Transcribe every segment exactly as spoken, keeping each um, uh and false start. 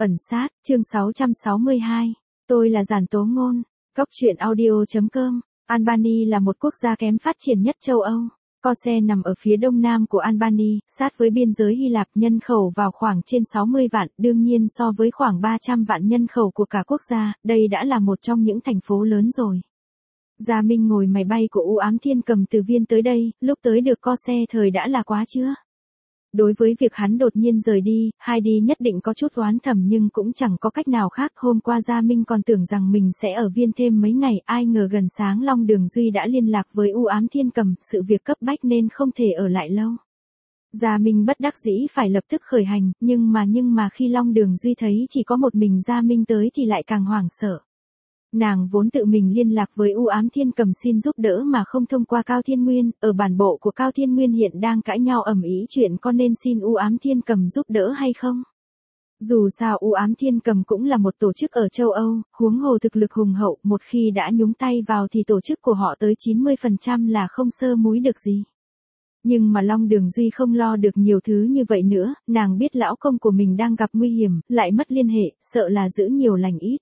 Ẩn sát, chương sáu trăm sáu mươi hai. Tôi là Giản Tố Ngôn. Góc truyện audio.com. Albania là một quốc gia kém phát triển nhất châu Âu. Korçë nằm ở phía đông nam của Albania, sát với biên giới Hy Lạp, nhân khẩu vào khoảng trên sáu mươi vạn, đương nhiên so với khoảng ba trăm vạn nhân khẩu của cả quốc gia, đây đã là một trong những thành phố lớn rồi. Gia Minh ngồi máy bay của U Ám Thiên Cầm từ Viên tới đây, lúc tới được Korçë thời đã là quá chưa? Đối với việc hắn đột nhiên rời đi, Heidi nhất định có chút oán thầm nhưng cũng chẳng có cách nào khác. Hôm qua Gia Minh còn tưởng rằng mình sẽ ở Viên thêm mấy ngày, ai ngờ gần sáng Long Đường Duy đã liên lạc với U Ám Thiên Cầm, sự việc cấp bách nên không thể ở lại lâu. Gia Minh bất đắc dĩ phải lập tức khởi hành, nhưng mà nhưng mà khi Long Đường Duy thấy chỉ có một mình Gia Minh tới thì lại càng hoảng sợ. Nàng vốn tự mình liên lạc với U Ám Thiên Cầm xin giúp đỡ mà không thông qua Cao Thiên Nguyên, ở bản bộ của Cao Thiên Nguyên hiện đang cãi nhau ầm ĩ chuyện có nên xin U Ám Thiên Cầm giúp đỡ hay không. Dù sao U Ám Thiên Cầm cũng là một tổ chức ở châu Âu, huống hồ thực lực hùng hậu, một khi đã nhúng tay vào thì tổ chức của họ tới chín mươi phần trăm là không sơ múi được gì. Nhưng mà Long Đường Duy không lo được nhiều thứ như vậy nữa, nàng biết lão công của mình đang gặp nguy hiểm, lại mất liên hệ, sợ là giữ nhiều lành ít.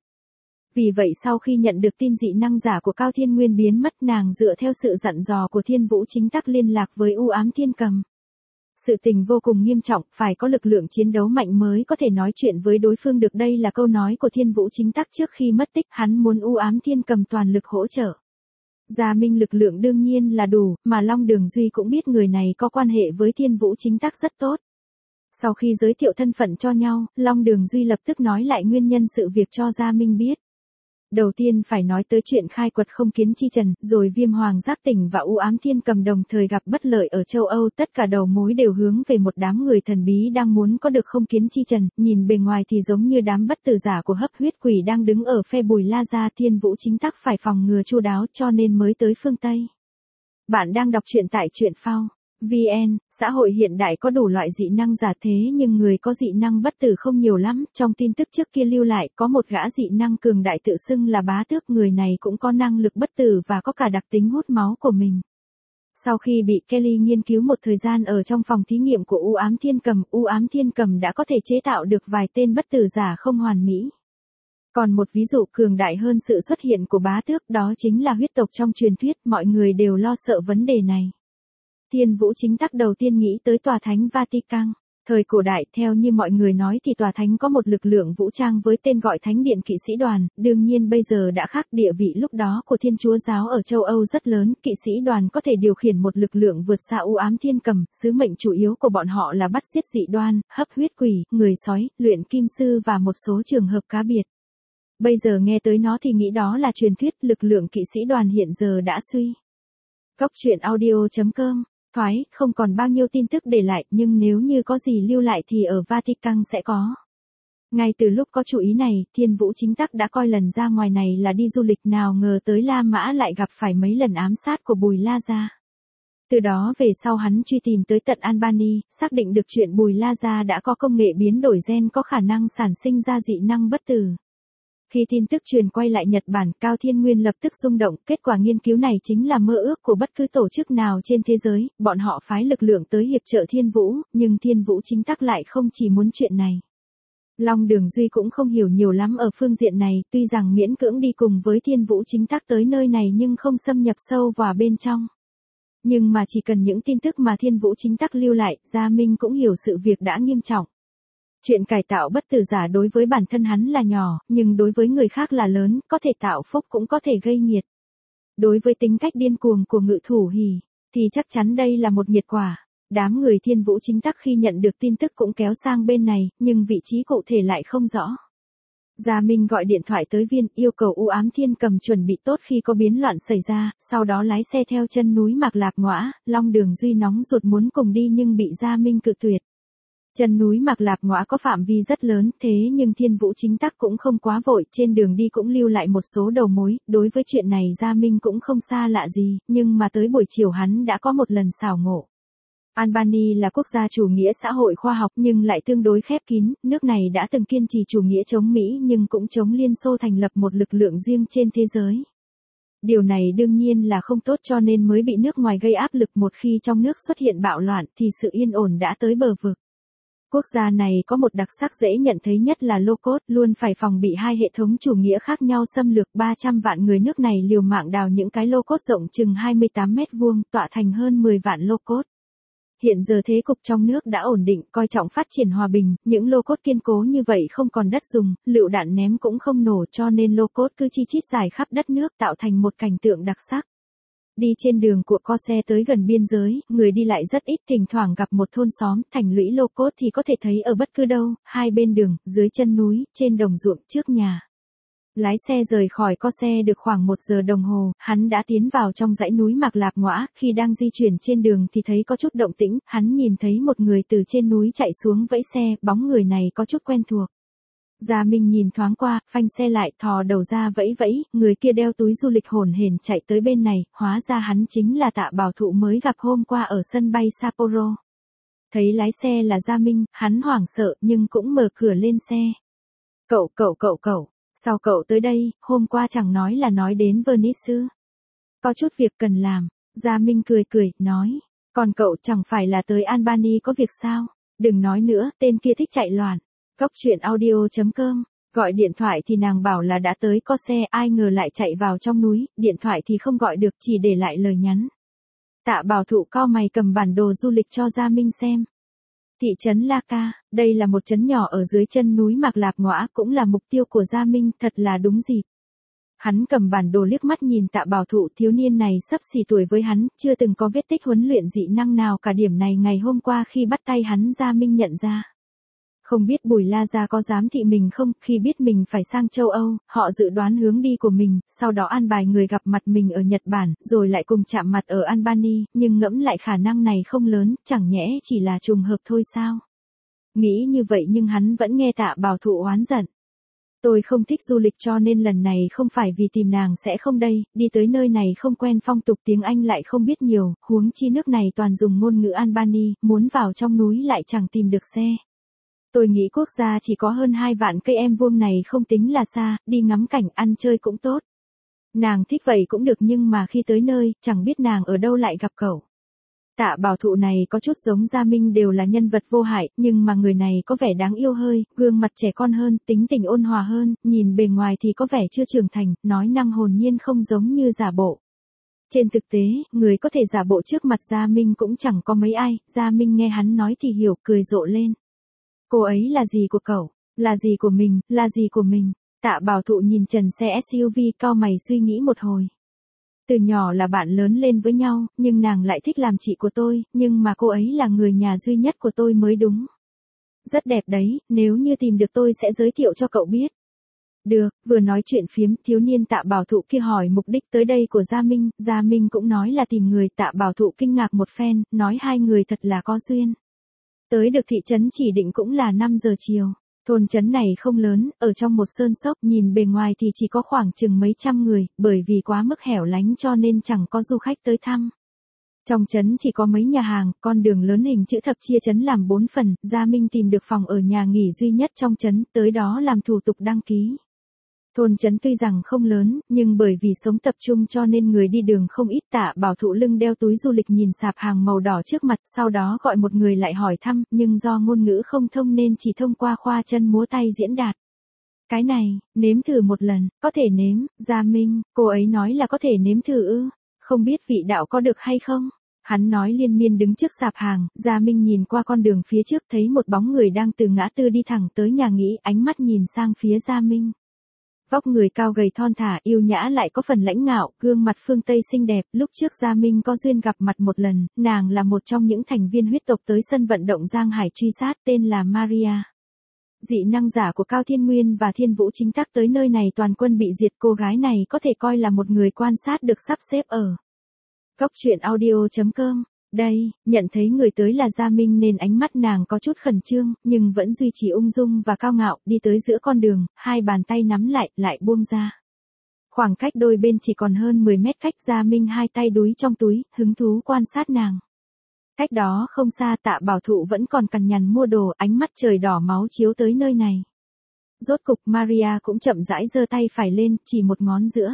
Vì vậy sau khi nhận được tin dị năng giả của Cao Thiên Nguyên biến mất, nàng dựa theo sự dặn dò của Thiên Vũ Chính Tắc liên lạc với U Ám Thiên Cầm. Sự tình vô cùng nghiêm trọng, phải có lực lượng chiến đấu mạnh mới có thể nói chuyện với đối phương được, đây là câu nói của Thiên Vũ Chính Tắc trước khi mất tích, hắn muốn U Ám Thiên Cầm toàn lực hỗ trợ. Gia Minh lực lượng đương nhiên là đủ, mà Long Đường Duy cũng biết người này có quan hệ với Thiên Vũ Chính Tắc rất tốt. Sau khi giới thiệu thân phận cho nhau, Long Đường Duy lập tức nói lại nguyên nhân sự việc cho Gia Minh biết. Đầu tiên phải nói tới chuyện khai quật không kiến chi trần, rồi Viêm Hoàng Giác Tỉnh và U Ám Thiên Cầm đồng thời gặp bất lợi ở châu Âu, tất cả đầu mối đều hướng về một đám người thần bí đang muốn có được không kiến chi trần, nhìn bề ngoài thì giống như đám bất tử giả của hấp huyết quỷ đang đứng ở phe Bùi La Gia. Thiên Vũ Chính Tắc phải phòng ngừa chu đáo cho nên mới tới phương Tây. Bạn đang đọc truyện tại truyện phao vê en. Xã hội hiện đại có đủ loại dị năng giả thế nhưng người có dị năng bất tử không nhiều lắm. Trong tin tức trước kia lưu lại có một gã dị năng cường đại tự xưng là Bá Tước, người này cũng có năng lực bất tử và có cả đặc tính hút máu của mình. Sau khi bị Kelly nghiên cứu một thời gian ở trong phòng thí nghiệm của U Ám Thiên Cầm, U Ám Thiên Cầm đã có thể chế tạo được vài tên bất tử giả không hoàn mỹ. Còn một ví dụ cường đại hơn sự xuất hiện của Bá Tước, đó chính là huyết tộc trong truyền thuyết, mọi người đều lo sợ vấn đề này. Thiên Vũ Chính Tắc đầu tiên nghĩ tới tòa thánh Vatican. Thời cổ đại, theo như mọi người nói thì tòa thánh có một lực lượng vũ trang với tên gọi Thánh Điện Kỵ Sĩ Đoàn, đương nhiên bây giờ đã khác, địa vị lúc đó của Thiên Chúa giáo ở châu Âu rất lớn, kỵ sĩ đoàn có thể điều khiển một lực lượng vượt xa U Ám Thiên Cầm, sứ mệnh chủ yếu của bọn họ là bắt giết dị đoan, hấp huyết quỷ, người sói, luyện kim sư và một số trường hợp cá biệt. Bây giờ nghe tới nó thì nghĩ đó là truyền thuyết, lực lượng kỵ sĩ đoàn hiện giờ đã suy. Góc truyện audio.com. Thoái, không còn bao nhiêu tin tức để lại, nhưng nếu như có gì lưu lại thì ở Vatican sẽ có. Ngay từ lúc có chủ ý này, Thiên Vũ Chính Tắc đã coi lần ra ngoài này là đi du lịch, nào ngờ tới La Mã lại gặp phải mấy lần ám sát của Bùi La Gia. Từ đó về sau hắn truy tìm tới tận Albania, xác định được chuyện Bùi La Gia đã có công nghệ biến đổi gen có khả năng sản sinh ra dị năng bất tử. Khi tin tức truyền quay lại Nhật Bản, Cao Thiên Nguyên lập tức rung động, kết quả nghiên cứu này chính là mơ ước của bất cứ tổ chức nào trên thế giới, bọn họ phái lực lượng tới hiệp trợ Thiên Vũ, nhưng Thiên Vũ Chính Tắc lại không chỉ muốn chuyện này. Long Đường Duy cũng không hiểu nhiều lắm ở phương diện này, tuy rằng miễn cưỡng đi cùng với Thiên Vũ Chính Tắc tới nơi này nhưng không xâm nhập sâu vào bên trong. Nhưng mà chỉ cần những tin tức mà Thiên Vũ Chính Tắc lưu lại, Gia Minh cũng hiểu sự việc đã nghiêm trọng. Chuyện cải tạo bất tử giả đối với bản thân hắn là nhỏ, nhưng đối với người khác là lớn, có thể tạo phúc cũng có thể gây nghiệt. Đối với tính cách điên cuồng của Ngự Thủ Hỉ, thì chắc chắn đây là một nghiệt quả. Đám người Thiên Vũ Chính Tắc khi nhận được tin tức cũng kéo sang bên này, nhưng vị trí cụ thể lại không rõ. Gia Minh gọi điện thoại tới Viên, yêu cầu U Ám Thiên Cầm chuẩn bị tốt khi có biến loạn xảy ra, sau đó lái xe theo chân núi Mạc Lạp Ngõa. Long Đường Duy nóng ruột muốn cùng đi nhưng bị Gia Minh cự tuyệt. Chân núi Mạc Lạp Ngõa có phạm vi rất lớn, thế nhưng Thiên Vũ Chính Tắc cũng không quá vội, trên đường đi cũng lưu lại một số đầu mối, đối với chuyện này Gia Minh cũng không xa lạ gì, nhưng mà tới buổi chiều hắn đã có một lần xảo ngộ. Albania là quốc gia chủ nghĩa xã hội khoa học nhưng lại tương đối khép kín, nước này đã từng kiên trì chủ nghĩa chống Mỹ nhưng cũng chống Liên Xô thành lập một lực lượng riêng trên thế giới. Điều này đương nhiên là không tốt cho nên mới bị nước ngoài gây áp lực, một khi trong nước xuất hiện bạo loạn thì sự yên ổn đã tới bờ vực. Quốc gia này có một đặc sắc dễ nhận thấy nhất là lô cốt, luôn phải phòng bị hai hệ thống chủ nghĩa khác nhau xâm lược. Ba trăm vạn người nước này liều mạng đào những cái lô cốt rộng chừng hai mươi tám mét vuông, tọa thành hơn mười vạn lô cốt. Hiện giờ thế cục trong nước đã ổn định, coi trọng phát triển hòa bình, những lô cốt kiên cố như vậy không còn đất dùng, lựu đạn ném cũng không nổ, cho nên lô cốt cứ chi chít dài khắp đất nước tạo thành một cảnh tượng đặc sắc. Đi trên đường của co xe tới gần biên giới, người đi lại rất ít, thỉnh thoảng gặp một thôn xóm, thành lũy lô cốt thì có thể thấy ở bất cứ đâu, hai bên đường, dưới chân núi, trên đồng ruộng, trước nhà. Lái xe rời khỏi co xe được khoảng một giờ đồng hồ, hắn đã tiến vào trong dãy núi Mạc Lạp Ngõa, khi đang di chuyển trên đường thì thấy có chút động tĩnh, hắn nhìn thấy một người từ trên núi chạy xuống vẫy xe, bóng người này có chút quen thuộc. Gia Minh nhìn thoáng qua, phanh xe lại, thò đầu ra vẫy vẫy, người kia đeo túi du lịch hổn hển chạy tới bên này, hóa ra hắn chính là Tạ Bảo Thụ mới gặp hôm qua ở sân bay Sapporo. Thấy lái xe là Gia Minh, hắn hoảng sợ nhưng cũng mở cửa lên xe. Cậu, cậu, cậu, cậu, sao cậu tới đây, hôm qua chẳng nói là nói đến Venice. Có chút việc cần làm, Gia Minh cười cười, nói, còn cậu chẳng phải là tới Albany có việc sao, đừng nói nữa, tên kia thích chạy loạn. Góc truyện audio chấm com, gọi điện thoại thì nàng bảo là đã tới co xe, ai ngờ lại chạy vào trong núi, điện thoại thì không gọi được, chỉ để lại lời nhắn. Tạ Bảo Thụ cau mày cầm bản đồ du lịch cho Gia Minh xem. Thị trấn La Ca, đây là một trấn nhỏ ở dưới chân núi Mạc Lạp Ngõa, cũng là mục tiêu của Gia Minh, thật là đúng dịp. Hắn cầm bản đồ liếc mắt nhìn Tạ Bảo Thụ, thiếu niên này sắp xỉ tuổi với hắn, chưa từng có vết tích huấn luyện dị năng nào cả, điểm này ngày hôm qua khi bắt tay hắn Gia Minh nhận ra. Không biết Bùi La Gia có dám thị mình không, khi biết mình phải sang châu Âu, họ dự đoán hướng đi của mình, sau đó an bài người gặp mặt mình ở Nhật Bản, rồi lại cùng chạm mặt ở Albany, nhưng ngẫm lại khả năng này không lớn, chẳng nhẽ chỉ là trùng hợp thôi sao? Nghĩ như vậy nhưng hắn vẫn nghe Tạ Bảo Thụ oán giận. Tôi không thích du lịch cho nên lần này không phải vì tìm nàng sẽ không đây, đi tới nơi này không quen phong tục, tiếng Anh lại không biết nhiều, huống chi nước này toàn dùng ngôn ngữ Albany, muốn vào trong núi lại chẳng tìm được xe. Tôi nghĩ quốc gia chỉ có hơn hai vạn cây em vuông này không tính là xa, đi ngắm cảnh ăn chơi cũng tốt. Nàng thích vậy cũng được nhưng mà khi tới nơi, chẳng biết nàng ở đâu lại gặp cậu. Tạ Bảo Thụ này có chút giống Gia Minh, đều là nhân vật vô hại, nhưng mà người này có vẻ đáng yêu hơi, gương mặt trẻ con hơn, tính tình ôn hòa hơn, nhìn bề ngoài thì có vẻ chưa trưởng thành, nói năng hồn nhiên không giống như giả bộ. Trên thực tế, người có thể giả bộ trước mặt Gia Minh cũng chẳng có mấy ai, Gia Minh nghe hắn nói thì hiểu, cười rộ lên. Cô ấy là gì của cậu? Là gì của mình? Là gì của mình? Tạ Bảo Thụ nhìn trần xe ét u vê, cau mày suy nghĩ một hồi. Từ nhỏ là bạn lớn lên với nhau, nhưng nàng lại thích làm chị của tôi, nhưng mà cô ấy là người nhà duy nhất của tôi mới đúng. Rất đẹp đấy, nếu như tìm được tôi sẽ giới thiệu cho cậu biết. Được, vừa nói chuyện phiếm, thiếu niên Tạ Bảo Thụ kia hỏi mục đích tới đây của Gia Minh, Gia Minh cũng nói là tìm người. Tạ Bảo Thụ kinh ngạc một phen, nói hai người thật là có duyên. Tới được thị trấn chỉ định cũng là năm giờ chiều. Thôn trấn này không lớn, ở trong một sơn sốc, nhìn bề ngoài thì chỉ có khoảng chừng mấy trăm người, bởi vì quá mức hẻo lánh cho nên chẳng có du khách tới thăm. Trong trấn chỉ có mấy nhà hàng, con đường lớn hình chữ thập chia trấn làm bốn phần, Gia Minh tìm được phòng ở nhà nghỉ duy nhất trong trấn, tới đó làm thủ tục đăng ký. Thôn trấn tuy rằng không lớn, nhưng bởi vì sống tập trung cho nên người đi đường không ít. Tạ Bảo Thụ lưng đeo túi du lịch nhìn sạp hàng màu đỏ trước mặt, sau đó gọi một người lại hỏi thăm, nhưng do ngôn ngữ không thông nên chỉ thông qua khoa chân múa tay diễn đạt. Cái này, nếm thử một lần, có thể nếm, Gia Minh, cô ấy nói là có thể nếm thử ư, không biết vị đạo có được hay không? Hắn nói liên miên đứng trước sạp hàng, Gia Minh nhìn qua con đường phía trước thấy một bóng người đang từ ngã tư đi thẳng tới nhà nghỉ, ánh mắt nhìn sang phía Gia Minh. Vóc người cao gầy thon thả, yêu nhã lại có phần lãnh ngạo, gương mặt phương Tây xinh đẹp, lúc trước Gia Minh có duyên gặp mặt một lần, nàng là một trong những thành viên huyết tộc tới sân vận động Giang Hải truy sát, tên là Maria. Dị năng giả của Cao Thiên Nguyên và Thiên Vũ chính tác tới nơi này toàn quân bị diệt, cô gái này có thể coi là một người quan sát được sắp xếp ở góc truyện audio chấm com. Đây, nhận thấy người tới là Gia Minh nên ánh mắt nàng có chút khẩn trương, nhưng vẫn duy trì ung dung và cao ngạo, đi tới giữa con đường, hai bàn tay nắm lại, lại buông ra. Khoảng cách đôi bên chỉ còn hơn mười mét cách, Gia Minh hai tay đúi trong túi, hứng thú quan sát nàng. Cách đó không xa, Tạ Bảo Thụ vẫn còn cằn nhằn mua đồ, ánh mắt trời đỏ máu chiếu tới nơi này. Rốt cục Maria cũng chậm rãi giơ tay phải lên, chỉ một ngón giữa.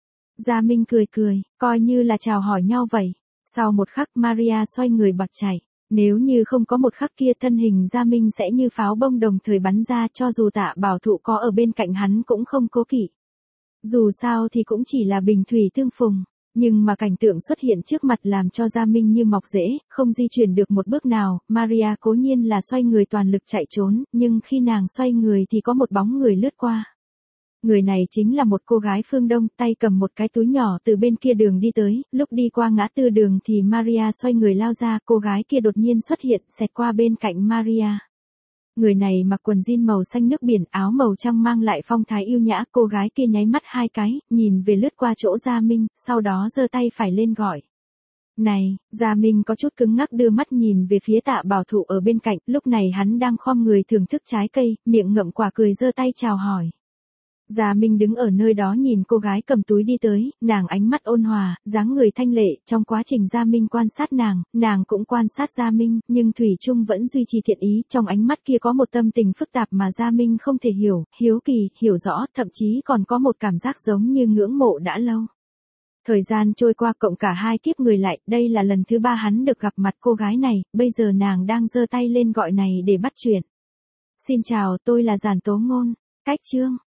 Gia Minh cười cười, coi như là chào hỏi nhau vậy. Sau một khắc Maria xoay người bật chạy. Nếu như không có một khắc kia thân hình Gia Minh sẽ như pháo bông đồng thời bắn ra, cho dù Tạ Bảo Thụ có ở bên cạnh hắn cũng không cố kỵ. Dù sao thì cũng chỉ là bình thủy tương phùng, nhưng mà cảnh tượng xuất hiện trước mặt làm cho Gia Minh như mọc rễ, không di chuyển được một bước nào. Maria cố nhiên là xoay người toàn lực chạy trốn, nhưng khi nàng xoay người thì có một bóng người lướt qua. Người này chính là một cô gái phương Đông, tay cầm một cái túi nhỏ từ bên kia đường đi tới. Lúc đi qua ngã tư đường thì Maria xoay người lao ra, cô gái kia đột nhiên xuất hiện, xẹt qua bên cạnh Maria. Người này mặc quần jean màu xanh nước biển, áo màu trắng mang lại phong thái yêu nhã. Cô gái kia nháy mắt hai cái, nhìn về lướt qua chỗ Gia Minh, sau đó giơ tay phải lên gọi. Này, Gia Minh có chút cứng ngắc đưa mắt nhìn về phía Tạ Bảo Thụ ở bên cạnh, lúc này hắn đang khom người thưởng thức trái cây, miệng ngậm quả cười giơ tay chào hỏi. Gia Minh đứng ở nơi đó nhìn cô gái cầm túi đi tới, nàng ánh mắt ôn hòa, dáng người thanh lệ, trong quá trình Gia Minh quan sát nàng, nàng cũng quan sát Gia Minh, nhưng thủy chung vẫn duy trì thiện ý, trong ánh mắt kia có một tâm tình phức tạp mà Gia Minh không thể hiểu, hiếu kỳ, hiểu rõ, thậm chí còn có một cảm giác giống như ngưỡng mộ đã lâu. Thời gian trôi qua cộng cả hai kiếp người lại, đây là lần thứ ba hắn được gặp mặt cô gái này, bây giờ nàng đang giơ tay lên gọi này để bắt chuyện. Xin chào, tôi là Giản Tố Ngôn, cách chương.